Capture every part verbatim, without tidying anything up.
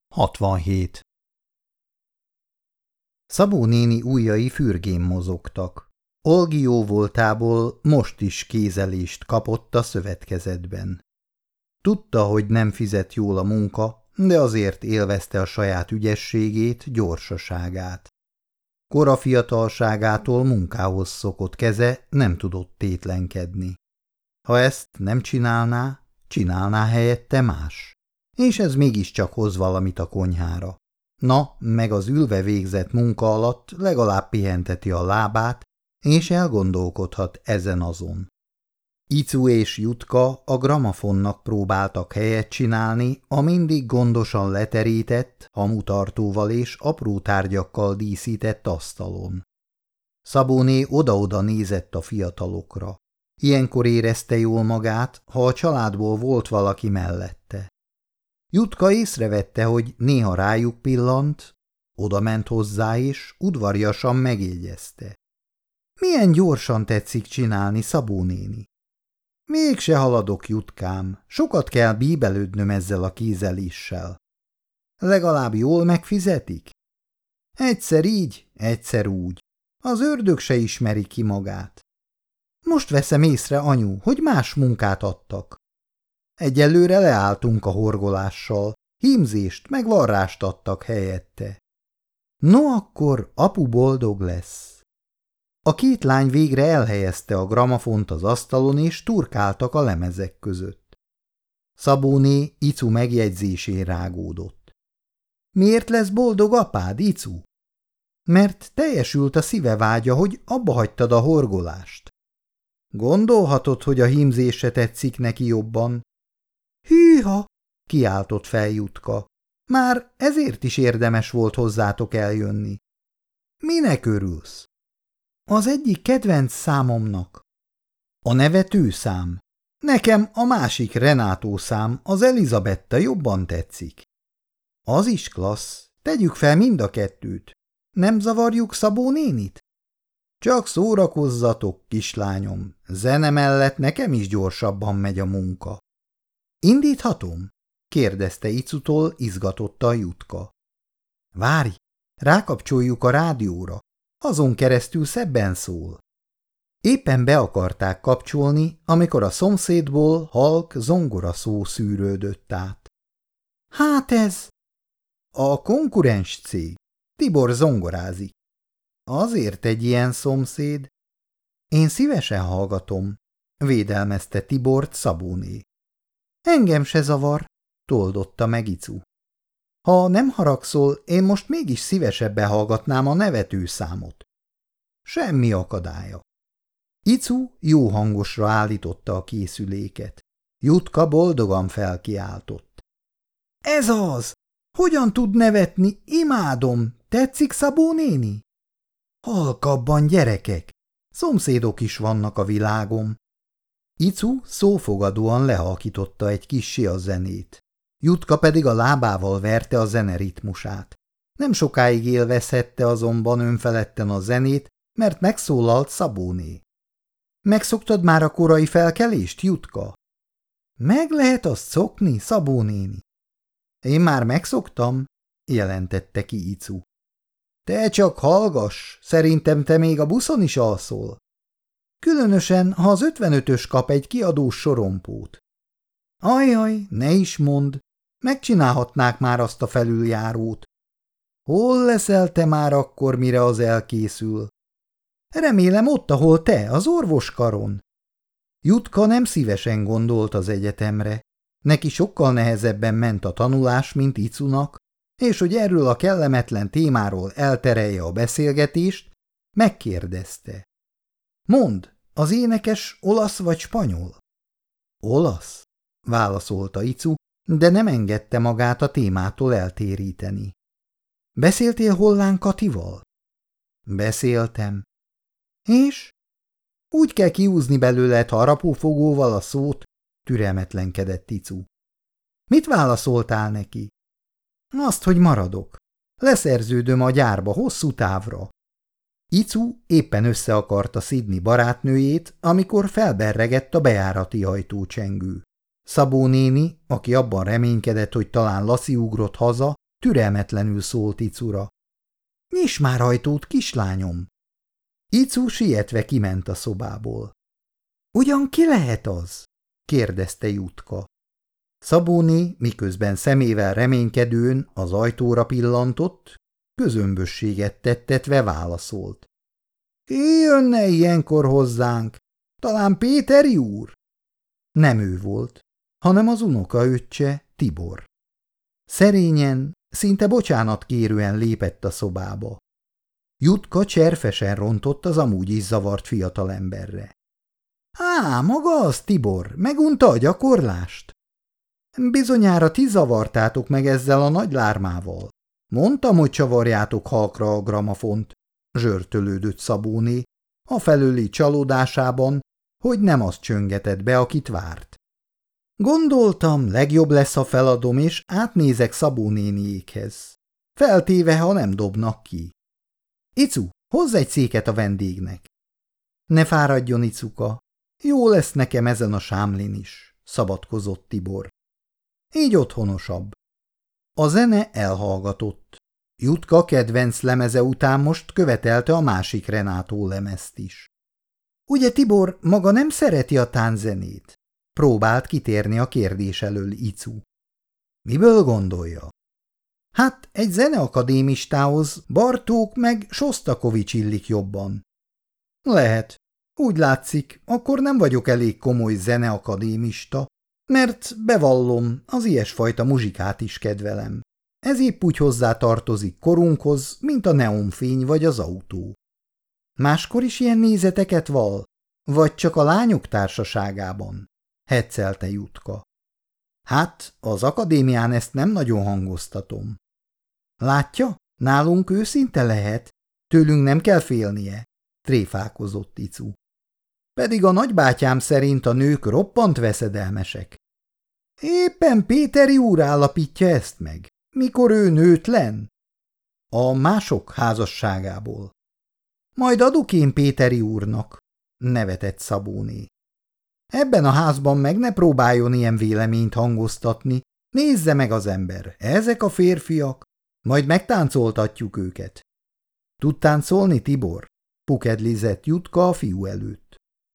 hatvanhét. Szabó néni ujjai fürgén mozogtak. Olgi jóvoltából most is kézelést kapott a szövetkezetben. Tudta, hogy nem fizet jól a munka, de azért élvezte a saját ügyességét, gyorsaságát. Kora fiatalságától munkához szokott keze nem tudott tétlenkedni. Ha ezt nem csinálná, csinálná helyette más. És ez mégiscsak hoz valamit a konyhára. Na, meg az ülve végzett munka alatt legalább pihenteti a lábát, és elgondolkodhat ezen-azon. Icu és Jutka a gramafonnak próbáltak helyet csinálni a mindig gondosan leterített, hamutartóval és apró tárgyakkal díszített asztalon. Szabóné oda-oda nézett a fiatalokra. Ilyenkor érezte jól magát, ha a családból volt valaki mellette. Jutka észrevette, hogy néha rájuk pillant, odament hozzá és udvariasan megjegyezte. Milyen gyorsan tetszik csinálni, Szabó néni. Mégse haladok, Jutkám, sokat kell bíbelődnöm ezzel a kézeléssel. Legalább jól megfizetik? Egyszer így, egyszer úgy. Az ördög se ismeri ki magát. Most veszem észre, anyu, hogy más munkát adtak. Egyelőre leálltunk a horgolással, hímzést meg varrást adtak helyette. No akkor apu boldog lesz. A két lány végre elhelyezte a gramafont az asztalon, és turkáltak a lemezek között. Szabóné Icu megjegyzésén rágódott. Miért lesz boldog apád, Icu? Mert teljesült a szíve vágya, hogy abba hagytad a horgolást. Gondolhatod, hogy a hímzése tetszik neki jobban? Hűha! Kiáltott fel Jutka. Már ezért is érdemes volt hozzátok eljönni. Minek örülsz? Az egyik kedvenc számomnak. A nevető szám. Nekem a másik Renátó szám, az Elizabetta jobban tetszik. Az is klassz, tegyük fel mind a kettőt. Nem zavarjuk Szabó nénit? Csak szórakozzatok, kislányom, zene mellett nekem is gyorsabban megy a munka. Indíthatom? Kérdezte Icutól izgatotta a Jutka. Várj, rákapcsoljuk a rádióra, azon keresztül szebben szól. Éppen be akarták kapcsolni, amikor a szomszédból halk zongora szó szűrődött át. Hát ez... A konkurens cég. Tibor zongorázik. Azért egy ilyen szomszéd. Én szívesen hallgatom, védelmezte Tibort Szabóné. Engem se zavar, toldotta meg Icu. Ha nem haragszol, én most mégis szívesebben hallgatnám a nevető számot. Semmi akadálya. Icu jó hangosra állította a készüléket. Jutka boldogan felkiáltott. Ez az! Hogyan tud nevetni? Imádom! Tetszik, Szabó néni? Halkabban, gyerekek! Szomszédok is vannak a világom. Icu szófogadóan lehalkította egy kissé a zenét. Jutka pedig a lábával verte a zene ritmusát. Nem sokáig élvezhette azonban önfeledten a zenét, mert megszólalt Szabóné. Megszoktad már a korai felkelést, Jutka? Meg lehet azt szokni, Szabó néni? Én már megszoktam, jelentette ki Icu. Te csak hallgass, szerintem te még a buszon is alszol. Különösen, ha az ötvenötös kap egy kiadós sorompót. Ajaj, ne is mondd, megcsinálhatnák már azt a felüljárót. Hol leszel te már akkor, mire az elkészül? Remélem ott, ahol te, az orvoskaron. Jutka nem szívesen gondolt az egyetemre. Neki sokkal nehezebben ment a tanulás, mint Icunak, és hogy erről a kellemetlen témáról elterelje a beszélgetést, megkérdezte. Mondd, az énekes olasz vagy spanyol? Olasz, válaszolta Icu, de nem engedte magát a témától eltéríteni. Beszéltél Hollán Katival? Beszéltem. És? Úgy kell kiúzni belőled harapófogóval a szót, türelmetlenkedett Icu. Mit válaszoltál neki? Azt, hogy maradok. Leszerződöm a gyárba hosszú távra. Icu éppen össze akarta szidni barátnőjét, amikor felberregett a bejárati ajtócsengő. Szabó néni, aki abban reménykedett, hogy talán Lassi ugrott haza, türelmetlenül szólt Icura. Nyisd már ajtót, kislányom! Icu sietve kiment a szobából. Ugyan ki lehet az? kérdezte Jutka. Szabó né, miközben szemével reménykedőn az ajtóra pillantott, közömbösséget tettetve válaszolt. Ki jönne ilyenkor hozzánk? Talán Péteri úr? Nem ő volt, hanem az unokaöccse, Tibor. Szerényen, szinte bocsánatkérően lépett a szobába. Jutka cserfesen rontott az amúgy is zavart fiatalemberre. Á, maga az, Tibor, megunta a gyakorlást? Bizonyára ti zavartátok meg ezzel a nagy lármával. Mondtam, hogy csavarjátok halkra a gramafont, zsörtölődött Szabó né, a felőli csalódásában, hogy nem azt csöngetett be, akit várt. Gondoltam, legjobb lesz, ha feladom, és átnézek Szabó néniékhez. Feltéve, ha nem dobnak ki. Icu, hozz egy széket a vendégnek. Ne fáradjon, Icuka, jó lesz nekem ezen a sámlin is, szabadkozott Tibor. Így otthonosabb. A zene elhallgatott. Jutka kedvenc lemeze után most követelte a másik Renátó lemezt is. Ugye Tibor maga nem szereti a tánczenét? Próbált kitérni a kérdés elől Icu. Miből gondolja? Hát egy zeneakadémistához Bartók meg Sosztakovics illik jobban. Lehet. Úgy látszik, akkor nem vagyok elég komoly zeneakadémista, mert bevallom, az ilyesfajta muzsikát is kedvelem. Ez épp úgy hozzá tartozik korunkhoz, mint a neonfény vagy az autó. Máskor is ilyen nézeteket val? Vagy csak a lányok társaságában? Heccelte Jutka. Hát, az akadémián ezt nem nagyon hangoztatom. Látja, nálunk őszinte lehet, tőlünk nem kell félnie, tréfálkozott Icu. Pedig a nagybátyám szerint a nők roppant veszedelmesek. Éppen Péteri úr állapítja ezt meg, mikor ő nőtlen? A mások házasságából. Majd adok én Péteri úrnak, nevetett Szabó né. Ebben a házban meg ne próbáljon ilyen véleményt hangoztatni, nézze meg az ember, ezek a férfiak, majd megtáncoltatjuk őket. Tud táncolni, Tibor? Pukedlizett Jutka a fiú előtt.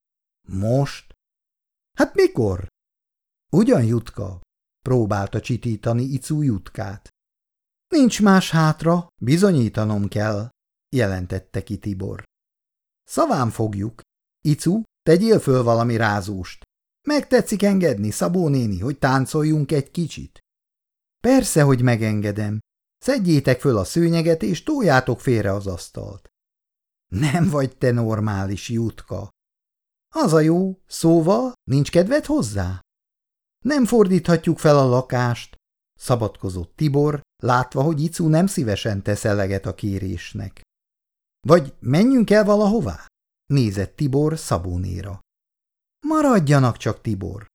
Most? Hát mikor? Ugyan, Jutka, próbálta csitítani Icu Jutkát. Nincs más hátra, bizonyítanom kell, jelentette ki Tibor. Szaván fogjuk. Icu, tegyél föl valami rázóst. Megtetszik engedni, Szabó néni, hogy táncoljunk egy kicsit? Persze, hogy megengedem. Szedjétek föl a szőnyeget, és toljátok félre az asztalt. Nem vagy te normális, Jutka. Az a jó, szóval nincs kedved hozzá? Nem fordíthatjuk fel a lakást, szabadkozott Tibor, látva, hogy Icu nem szívesen tesz eleget a kérésnek. Vagy menjünk el valahová? Nézett Tibor Szabó néra. Maradjanak csak, Tibor.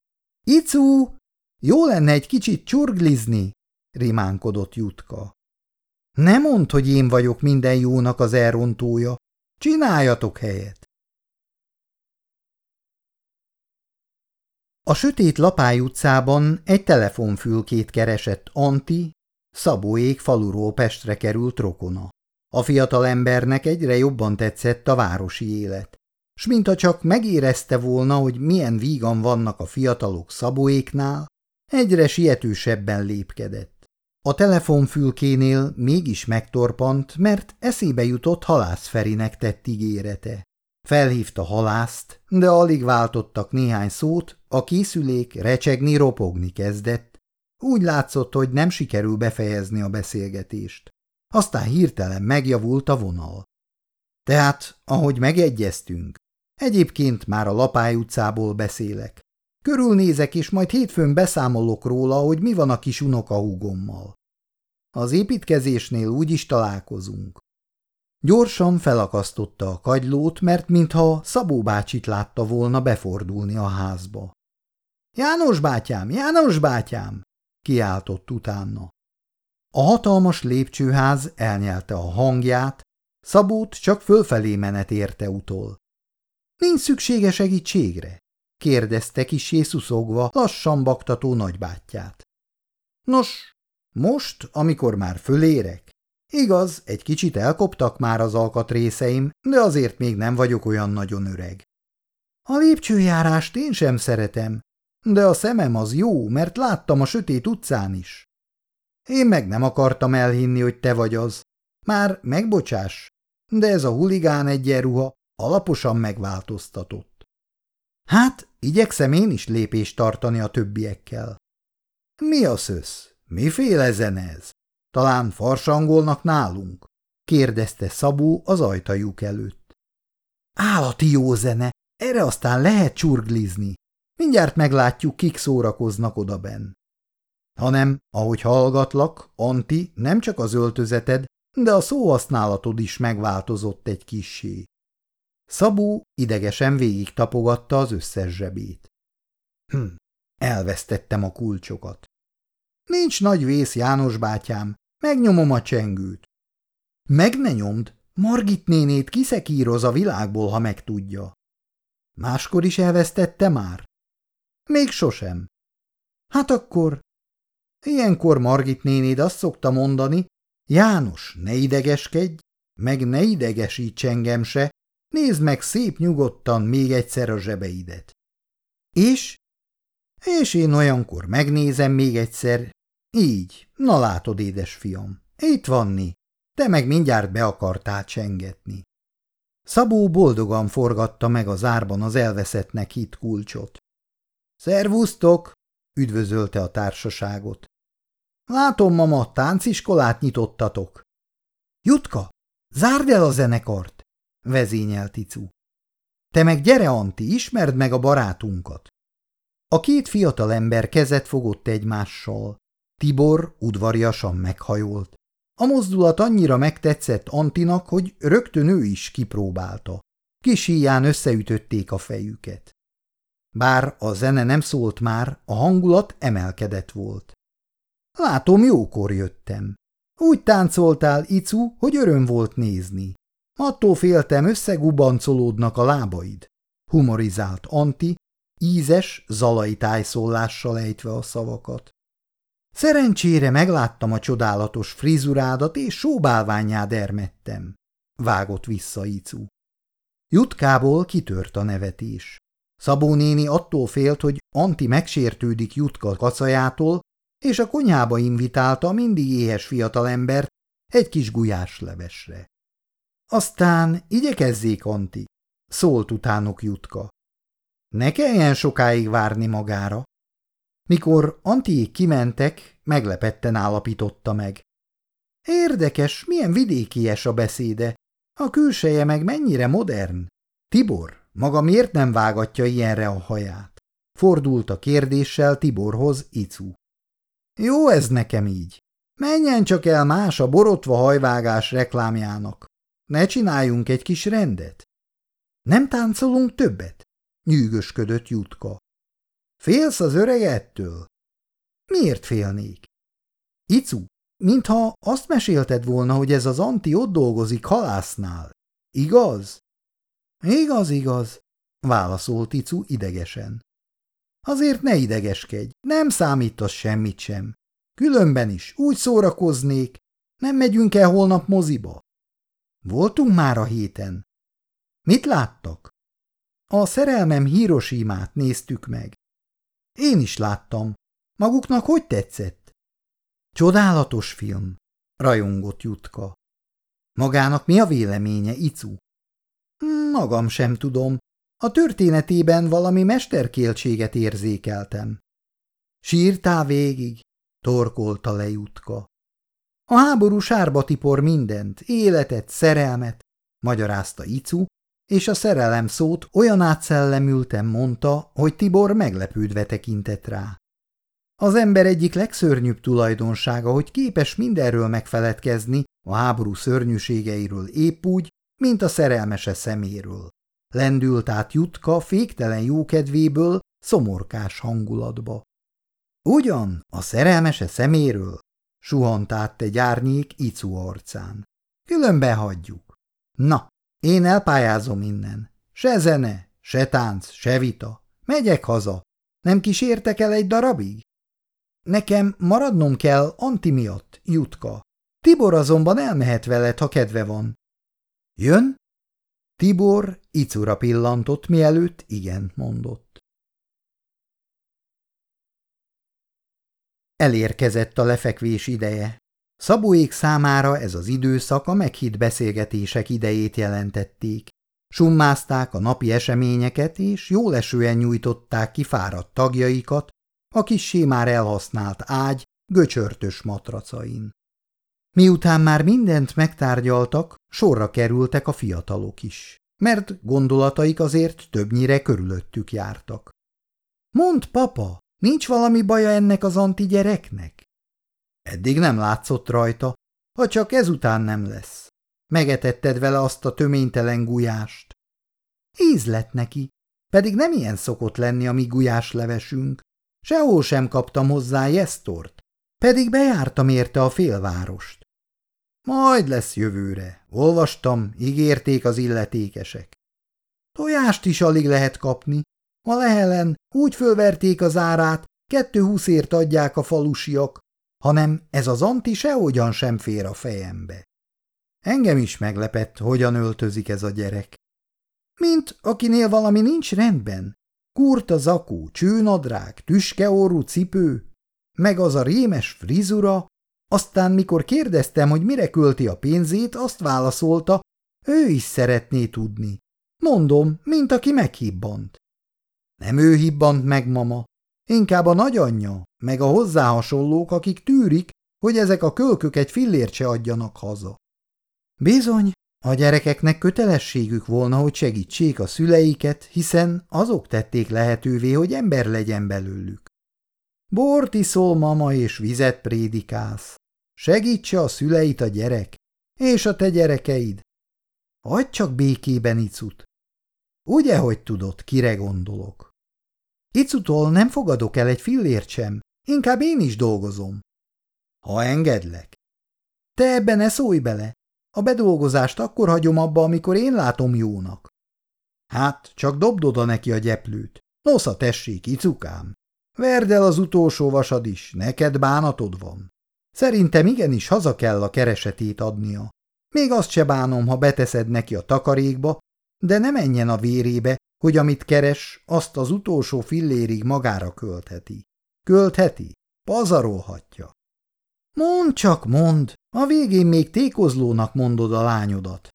Icu, jó lenne egy kicsit csurglizni, rimánkodott Jutka. Ne mondd, hogy én vagyok minden jónak az elrontója. Csináljatok helyet. A sötét Lapály utcában egy telefonfülkét keresett Anti, Szabóék faluról Pestre került rokona. A fiatalembernek egyre jobban tetszett a városi élet, s mintha csak megérezte volna, hogy milyen vígan vannak a fiatalok Szabóéknál, egyre sietősebben lépkedett. A telefonfülkénél mégis megtorpant, mert eszébe jutott Halász Ferinek tett ígérete. Felhívta Halászt, de alig váltottak néhány szót, a készülék recsegni, ropogni kezdett. Úgy látszott, hogy nem sikerül befejezni a beszélgetést. Aztán hirtelen megjavult a vonal. Tehát, ahogy megegyeztünk, egyébként már a Lapály utcából beszélek. Körülnézek, és majd hétfőn beszámolok róla, hogy mi van a kis unokahúgommal. Az építkezésnél úgyis találkozunk. Gyorsan felakasztotta a kagylót, mert mintha Szabó bácsit látta volna befordulni a házba. János bátyám, János bátyám! Kiáltott utána. A hatalmas lépcsőház elnyelte a hangját, Szabót csak fölfelé menet érte utol. Nincs szüksége segítségre? Kérdezte kissé szuszogva lassan baktató nagybátyját. Nos, Most, amikor már fölérek? Igaz, egy kicsit elkoptak már az alkatrészeim, de azért még nem vagyok olyan nagyon öreg. A lépcsőjárást én sem szeretem, de a szemem az jó, mert láttam a sötét utcán is. Én meg nem akartam elhinni, hogy te vagy az. Már megbocsáss, de ez a huligán egyenruha alaposan megváltoztatott. Hát, igyekszem én is lépést tartani a többiekkel. Mi a szösz? Miféle zene ez? Talán farsangolnak nálunk? Kérdezte Szabó az ajtajuk előtt. Állati jó zene, erre aztán lehet csurglizni. Mindjárt meglátjuk, kik szórakoznak odabenn. Hanem, ahogy hallgatlak, Anti, nem csak az öltözeted, de a szóhasználatod is megváltozott egy kissé. Szabó idegesen végig tapogatta az összes zsebét. Hm, elvesztettem a kulcsokat. Nincs nagy vész, János bátyám, megnyomom a csengőt. Meg ne nyomd, Margit nénét kiszekíroz a világból, ha megtudja. Máskor is elvesztette már? Még sosem. Hát akkor... Ilyenkor Margit nénéd azt szokta mondani, János, ne idegeskedj, meg ne idegesíts engem se, nézd meg szép nyugodtan még egyszer a zsebeidet. És? És én olyankor megnézem még egyszer. Így, na látod, édesfiam, itt vanni, te meg mindjárt be akartál csengetni. Szabó boldogan forgatta meg az árban az elveszettnek hitt kulcsot. Szervusztok, üdvözölte a társaságot. Látom, mama, tánciskolát nyitottatok. Jutka, zárd el a zenekart, vezényelt Icu. Te meg gyere, Anti, ismerd meg a barátunkat. A két fiatalember kezet fogott egymással. Tibor udvariasan meghajolt. A mozdulat annyira megtetszett Antinak, hogy rögtön ő is kipróbálta. Kis híján összeütötték a fejüket. Bár a zene nem szólt már, a hangulat emelkedett volt. Látom, jókor jöttem. Úgy táncoltál, Icu, hogy öröm volt nézni. Attól féltem, összegubancolódnak a lábaid. Humorizált Anti, ízes, zalai tájszólással ejtve a szavakat. Szerencsére megláttam a csodálatos frizurádat, és sóbálványá dermedtem. Vágott vissza Icu. Jutkából kitört a nevetés. Szabó néni attól félt, hogy Anti megsértődik Jutka kacajától, és a konyhába invitálta a mindig éhes fiatalembert egy kis gulyáslevesre. Aztán igyekezzék, Anti, szólt utánuk Jutka. Ne kelljen sokáig várni magára. Mikor Antiék kimentek, meglepetten állapította meg. Érdekes, milyen vidékies a beszéde, a külseje meg mennyire modern. Tibor, maga miért nem vágatja ilyenre a haját? Fordult a kérdéssel Tiborhoz Icu. Jó ez nekem így. Menjen csak el más a borotva hajvágás reklámjának. Ne csináljunk egy kis rendet. Nem táncolunk többet? Nyűgösködött Jutka. Félsz az öreg ettől? Miért félnék? Icu, mintha azt mesélted volna, hogy ez az Anti ott dolgozik halásznál. Igaz? Igaz, igaz, válaszolt Icu idegesen. Azért ne idegeskedj, nem számít az semmit sem. Különben is úgy szórakoznék, nem megyünk el holnap moziba. Voltunk már a héten. Mit láttak? A Szerelmem Hirosimát néztük meg. Én is láttam. Maguknak hogy tetszett? Csodálatos film, rajongott Jutka. Magának mi a véleménye, Icu? Magam sem tudom. A történetében valami mesterkéltséget érzékeltem. Sírtál végig? Torkolta le Jutka. A háború sárba tipor mindent, életet, szerelmet, magyarázta Icu, és a szerelem szót olyan átszellemülten mondta, hogy Tibor meglepődve tekintett rá. Az ember egyik legszörnyűbb tulajdonsága, hogy képes mindenről megfeledkezni, a háború szörnyűségeiről épp úgy, mint a szerelmese szeméről. Lendült át Jutka féktelen jókedvéből szomorkás hangulatba. Ugyan, a szerelmese szeméről? Suhant át egy árnyék Icu arcán. Különben hagyjuk. Na, én elpályázom innen. Se zene, se tánc, se vita. Megyek haza. Nem kísértek el egy darabig? Nekem maradnom kell Anti miatt, Jutka. Tibor azonban elmehet veled, ha kedve van. Jön? Tibor Icura pillantott, mielőtt igent mondott. Elérkezett a lefekvés ideje. Szabóék számára ez az időszak a meghitt beszélgetések idejét jelentették. Summázták a napi eseményeket, és jólesően nyújtották ki fáradt tagjaikat a kissé már elhasznált ágy göcsörtös matracain. Miután már mindent megtárgyaltak, sorra kerültek a fiatalok is, mert gondolataik azért többnyire körülöttük jártak. Mondd, papa, nincs valami baja ennek az Anti gyereknek? Eddig nem látszott rajta, ha csak ezután nem lesz. Megetetted vele azt a töménytelen gulyást. Íz lett neki, pedig nem ilyen szokott lenni a mi gulyáslevesünk. Sehol sem kaptam hozzá jesztort, pedig bejártam érte a félvárost. Majd lesz jövőre, olvastam, ígérték az illetékesek. Tojást is alig lehet kapni. A Lehelen úgy fölverték az árát, kettő húszért adják a falusiak, hanem ez az Anti sehogyan sem fér a fejembe. Engem is meglepett, hogyan öltözik ez a gyerek. Mint akinél valami nincs rendben. Kurta zakó, csőnadrág, tüskeorrú cipő, meg az a rémes frizura. Aztán, mikor kérdeztem, hogy mire költi a pénzét, azt válaszolta, ő is szeretné tudni. Mondom, mint aki meghibbant. Nem ő hibbant meg, mama, inkább a nagyanyja, meg a hozzá hasonlók, akik tűrik, hogy ezek a kölkök egy fillért se adjanak haza. Bizony, a gyerekeknek kötelességük volna, hogy segítsék a szüleiket, hiszen azok tették lehetővé, hogy ember legyen belőlük. Bort iszol, mama, és vizet prédikálsz. Segítse a szüleit a gyerek, és a te gyerekeid. Hagyj csak békében Icut. Ugye, hogy tudod, kire gondolok? Icutól nem fogadok el egy fillért sem, inkább én is dolgozom. Ha engedlek. Te ebben ne szólj bele. A bedolgozást akkor hagyom abba, amikor én látom jónak. Hát, csak dobd oda neki a gyeplőt. Nosza, tessék, Icukám. Verd el az utolsó vasad is, neked bánatod van. Szerintem igenis haza kell a keresetét adnia. Még azt se bánom, ha beteszed neki a takarékba, de ne menjen a vérébe, hogy amit keres, azt az utolsó fillérig magára költheti. Költheti? Pazarolhatja. Mondd csak, mondd, a végén még tékozlónak mondod a lányodat.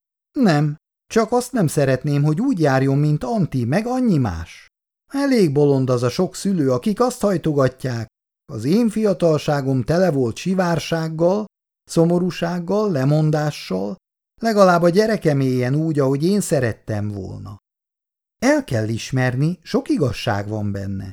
Nem, csak azt nem szeretném, hogy úgy járjon, mint Anti, meg annyi más. Elég bolond az a sok szülő, akik azt hajtogatják. Az én fiatalságom tele volt sivársággal, szomorúsággal, lemondással, legalább a gyerekem éljen úgy, ahogy én szerettem volna. El kell ismerni, sok igazság van benne.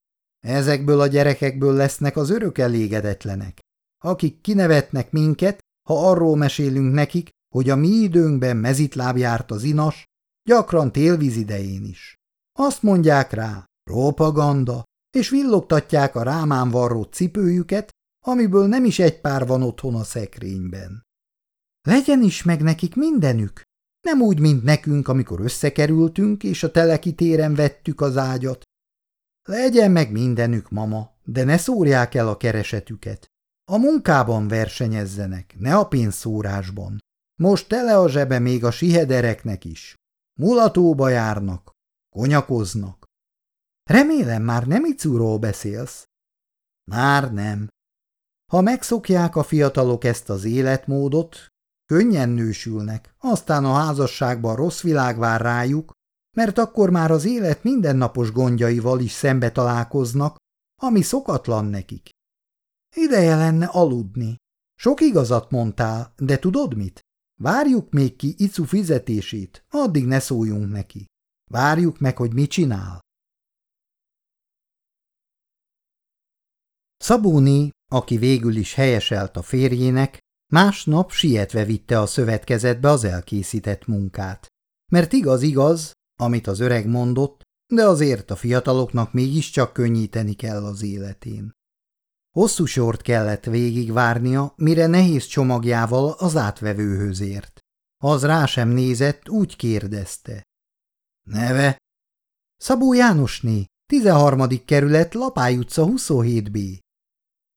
Ezekből a gyerekekből lesznek az örök elégedetlenek, akik kinevetnek minket, ha arról mesélünk nekik, hogy a mi időnkben mezitláb járt az inas, gyakran télvíz idején is. Azt mondják rá, propaganda, és villogtatják a rámán varrót cipőjüket, amiből nem is egy pár van otthon a szekrényben. Legyen is meg nekik mindenük, nem úgy, mint nekünk, amikor összekerültünk, és a Teleki téren vettük az ágyat. Legyen meg mindenük, mama, de ne szórják el a keresetüket. A munkában versenyezzenek, ne a pénzszórásban. Most tele a zsebe még a sihedereknek is. Mulatóba járnak, konyakoznak. Remélem, már nem Icuról beszélsz? Már nem. Ha megszokják a fiatalok ezt az életmódot, könnyen nősülnek, aztán a házasságban rossz világ vár rájuk, mert akkor már az élet mindennapos gondjaival is szembe találkoznak, ami szokatlan nekik. Ideje lenne aludni. Sok igazat mondtál, de tudod mit? Várjuk még ki Icu fizetését, addig ne szóljunk neki. Várjuk meg, hogy mit csinál. Szabóné, aki végül is helyeselt a férjének, másnap sietve vitte a szövetkezetbe az elkészített munkát. Mert igaz-igaz, amit az öreg mondott, de azért a fiataloknak mégiscsak könnyíteni kell az életén. Hosszú sort kellett végigvárnia, mire nehéz csomagjával az átvevőhöz ért. Az rá sem nézett, úgy kérdezte. Neve? Szabó Jánosné, tizenharmadik kerület, Lapály utca huszonhét bé.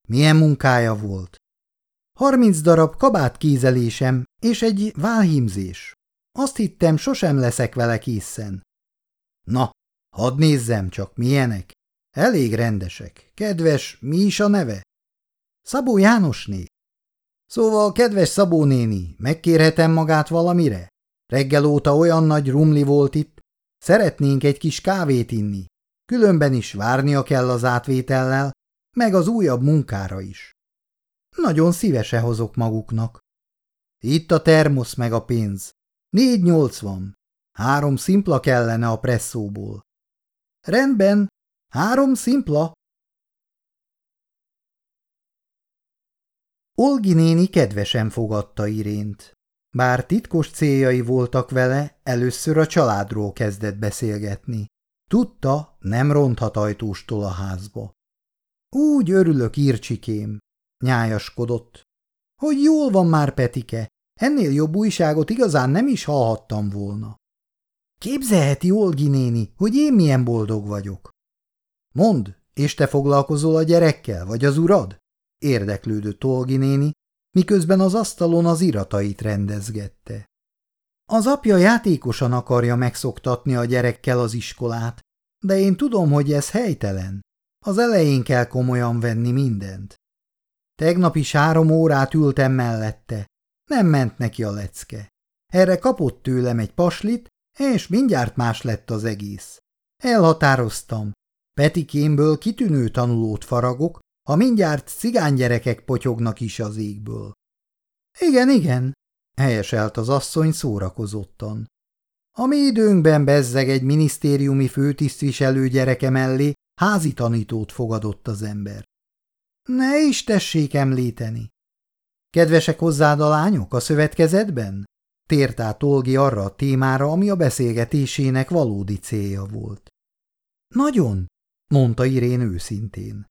Milyen munkája volt? Harminc darab kabátkézelésem és egy válhímzés. Azt hittem, sosem leszek vele készen. Na, hadd nézzem csak, milyenek. Elég rendesek. Kedves, mi is a neve? Szabó Jánosné. Szóval, kedves Szabó néni, megkérhetem magát valamire? Reggel óta olyan nagy rumli volt itt. Szeretnénk egy kis kávét inni. Különben is várnia kell az átvétellel, meg az újabb munkára is. Nagyon szívesen hozok maguknak. Itt a termosz meg a pénz. Négy nyolcvan. Három szimpla kellene a presszóból. Rendben, három szimpla. Olgi néni kedvesen fogadta Irént. Bár titkos céljai voltak vele, először a családról kezdett beszélgetni. Tudta, nem ronthat ajtóstól a házba. Úgy örülök, Ircsikém, nyájaskodott. Hogy jól van már, Petike, ennél jobb újságot igazán nem is hallhattam volna. Képzelheti, Olgi néni, hogy én milyen boldog vagyok. Mondd, és te foglalkozol a gyerekkel, vagy az urad? Érdeklődött Olgi néni, miközben az asztalon az iratait rendezgette. Az apja játékosan akarja megszoktatni a gyerekkel az iskolát, de én tudom, hogy ez helytelen. Az elején kell komolyan venni mindent. Tegnap is három órát ültem mellette, nem ment neki a lecke. Erre kapott tőlem egy paslit, és mindjárt más lett az egész. Elhatároztam. Petikémből kitűnő tanulót faragok, ha mindjárt cigánygyerekek potyognak is az égből. Igen, igen, helyeselt az asszony szórakozottan. A mi időnkben bezzeg egy minisztériumi főtisztviselő gyereke mellé házi tanítót fogadott az ember. Ne is tessék említeni. Kedvesek hozzád a lányok a szövetkezetben? Tért át Olgi arra a témára, ami a beszélgetésének valódi célja volt. Nagyon, mondta Irén őszintén.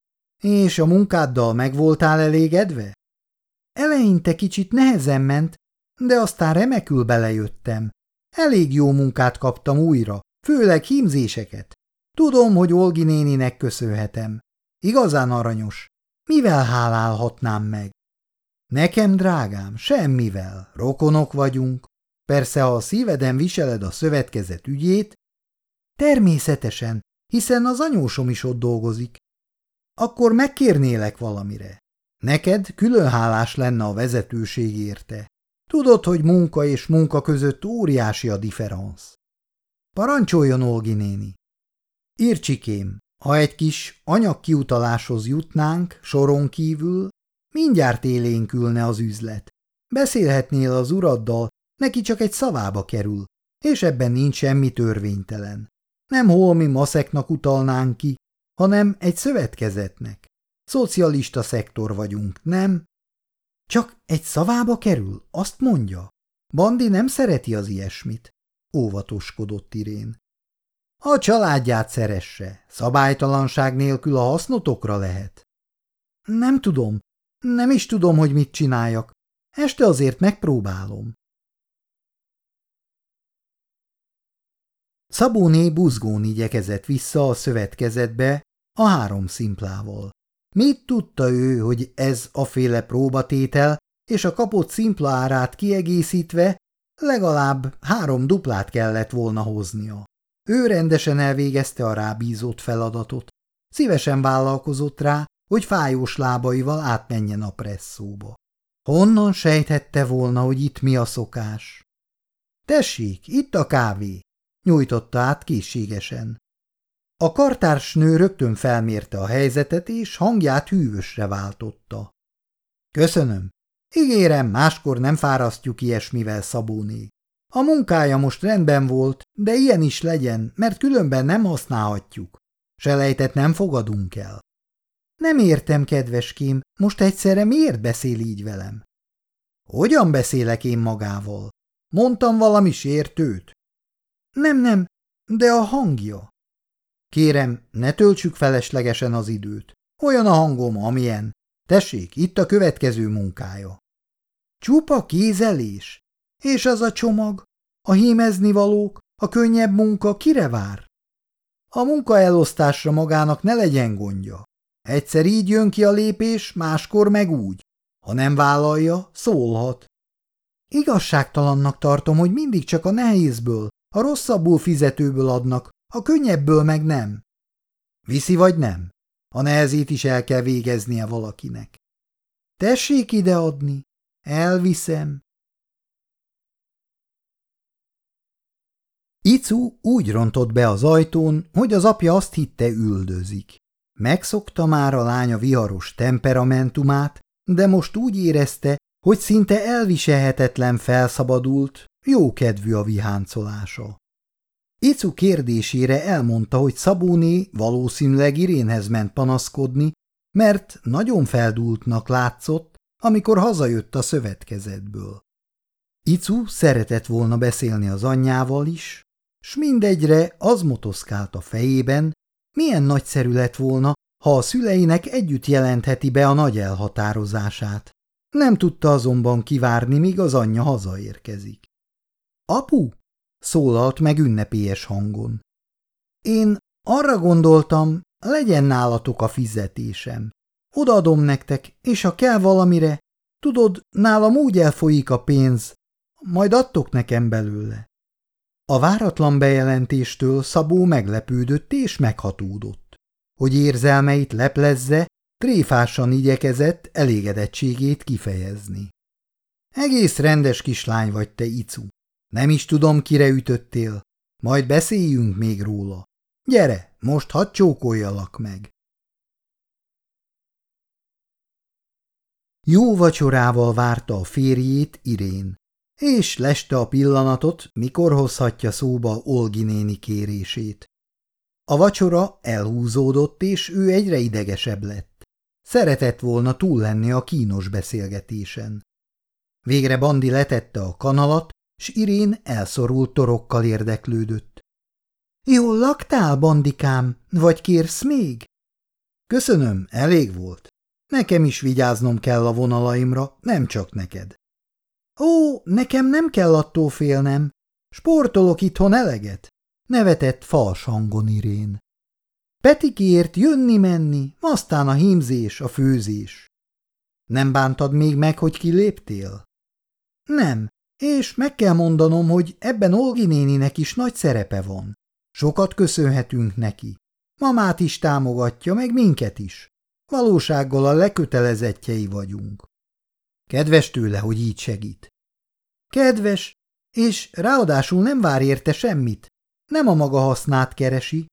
És a munkáddal meg voltál elégedve? Eleinte kicsit nehezen ment, de aztán remekül belejöttem. Elég jó munkát kaptam újra, főleg hímzéseket. Tudom, hogy Olgi néninek köszönhetem. Igazán aranyos. Mivel hálálhatnám meg? Nekem, drágám, semmivel. Rokonok vagyunk. Persze, ha a szíveden viseled a szövetkezet ügyét, természetesen, hiszen az anyósom is ott dolgozik. Akkor megkérnélek valamire. Neked külön hálás lenne a vezetőség érte. Tudod, hogy munka és munka között óriási a differenc. Parancsoljon, Olgi néni. Ircsikém, ha egy kis anyagkiutaláshoz jutnánk, soron kívül, mindjárt élénkülne az üzlet. Beszélhetnél az uraddal, neki csak egy szavába kerül, és ebben nincs semmi törvénytelen. Nem holmi maszeknak utalnánk ki, hanem egy szövetkezetnek. Szocialista szektor vagyunk, nem? Csak egy szavába kerül, azt mondja. Bandi nem szereti az ilyesmit, óvatoskodott Irén. A családját szeresse, szabálytalanság nélkül a hasznotokra lehet. Nem tudom, nem is tudom, hogy mit csináljak. Este azért megpróbálom. Szabóné buzgón igyekezett vissza a szövetkezetbe a három szimplával. Mit tudta ő, hogy ez a féle próbatétel és a kapott szimpla árát kiegészítve legalább három duplát kellett volna hoznia. Ő rendesen elvégezte a rábízott feladatot. Szívesen vállalkozott rá, hogy fájós lábaival átmenjen a presszóba. Honnan sejthette volna, hogy itt mi a szokás? Tessék, itt a kávé, nyújtotta át készségesen. A kartársnő rögtön felmérte a helyzetet, és hangját hűvösre váltotta. Köszönöm. Ígérem, máskor nem fárasztjuk ilyesmivel, Szabóné. A munkája most rendben volt, de ilyen is legyen, mert különben nem használhatjuk. Selejtet nem fogadunk el. Nem értem, kedveském, most egyszerre miért beszél így velem? Hogyan beszélek én magával? Mondtam valami sértőt? Nem, nem, de a hangja. Kérem, ne töltsük feleslegesen az időt. Olyan a hangom, amilyen. Tessék, itt a következő munkája. Csupa kézelés? És az a csomag? A hímeznivalók? A könnyebb munka kire vár? A munkaelosztásra magának ne legyen gondja. Egyszer így jön ki a lépés, máskor meg úgy. Ha nem vállalja, szólhat. Igazságtalannak tartom, hogy mindig csak a nehézből, a rosszabbul fizetőből adnak, a könnyebből meg nem. Viszi vagy nem? A nehezét is el kell végeznie valakinek. Tessék ideadni, elviszem. Icu úgy rontott be az ajtón, hogy az apja azt hitte üldözik. Megszokta már a lánya viharos temperamentumát, de most úgy érezte, hogy szinte elviselhetetlen felszabadult, jókedvű a viháncolása. Icu kérdésére elmondta, hogy Szabóné valószínűleg Irénhez ment panaszkodni, mert nagyon feldúltnak látszott, amikor hazajött a szövetkezetből. Icu szeretett volna beszélni az anyjával is, s mindegyre az motoszkált a fejében, milyen nagyszerű lett volna, ha a szüleinek együtt jelentheti be a nagy elhatározását. Nem tudta azonban kivárni, míg az anyja hazaérkezik. – Apu! – szólalt meg ünnepélyes hangon. – Én arra gondoltam, legyen nálatok a fizetésem. Odaadom nektek, és ha kell valamire, tudod, nálam úgy elfolyik a pénz, majd adtok nekem belőle. A váratlan bejelentéstől Szabó meglepődött és meghatódott. Hogy érzelmeit leplezze, tréfásan igyekezett elégedettségét kifejezni. Egész rendes kislány vagy te, Icu. Nem is tudom, kire ütöttél. Majd beszéljünk még róla. Gyere, most hadd csókoljalak meg. Jó vacsorával várta a férjét Irén, és leste a pillanatot, mikor hozhatja szóba Olgi néni kérését. A vacsora elhúzódott, és ő egyre idegesebb lett. Szeretett volna túl lenni a kínos beszélgetésen. Végre Bandi letette a kanalat, s Irén elszorult torokkal érdeklődött. – Jól laktál, Bandikám, vagy kérsz még? – Köszönöm, elég volt. Nekem is vigyáznom kell a vonalaimra, nem csak neked. – Ó, nekem nem kell attól félnem. Sportolok itthon eleget. Nevetett fals hangon Irén. Petikéért jönni-menni, aztán a hímzés, a főzés. Nem bántad még meg, hogy kiléptél? Nem, és meg kell mondanom, hogy ebben Olgi néninek is nagy szerepe van. Sokat köszönhetünk neki. Mamát is támogatja, meg minket is. Valósággal a lekötelezettjei vagyunk. Kedves tőle, hogy így segít. Kedves, és ráadásul nem vár érte semmit. Nem a maga hasznát keresi.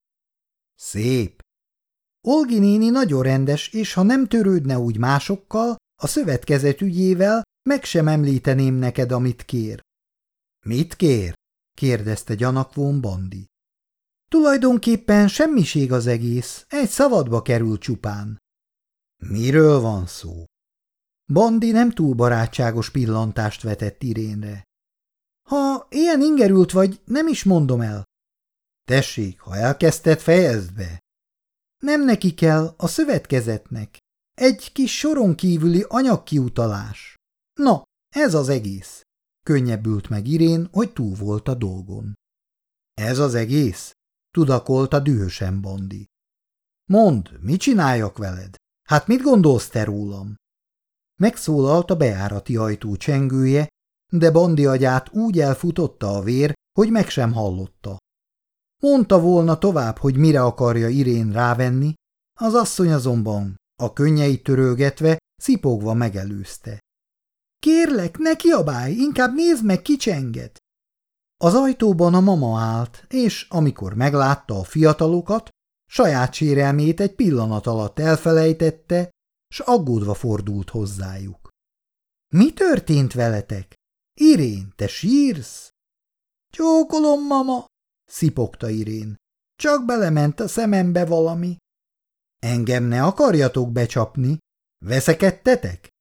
Szép. Olgi néni nagyon rendes, és ha nem törődne úgy másokkal, a szövetkezet ügyével meg sem említeném neked, amit kér. Mit kér? kérdezte gyanakvón Bandi. Tulajdonképpen semmiség az egész, egy szavadba kerül csupán. Miről van szó? Bandi nem túl barátságos pillantást vetett Irénre. Ha ilyen ingerült vagy, nem is mondom el. Tessék, ha elkezdted, fejezd be. Nem neki kell, a szövetkezetnek. Egy kis soron kívüli anyagkiutalás. Na, ez az egész. Könnyebbült meg Irén, hogy túl volt a dolgon. Ez az egész? Tudakolta dühösen Bandi. Mondd, mit csináljak veled? Hát mit gondolsz te rólam? Megszólalt a bejárati ajtó csengője, de Bandi agyát úgy elfutotta a vér, hogy meg sem hallotta. Mondta volna tovább, hogy mire akarja Irén rávenni, az asszony azonban, a könnyeit törölgetve, szipogva megelőzte. Kérlek, ne kiabálj, inkább nézd meg, ki csenget. Az ajtóban a mama állt, és amikor meglátta a fiatalokat, saját sérelmét egy pillanat alatt elfelejtette, s aggódva fordult hozzájuk. Mi történt veletek? Irén, te sírsz? Csókolom, mama, szipogta Irén. Csak belement a szemembe valami. Engem ne akarjatok becsapni. Veszekedtetek?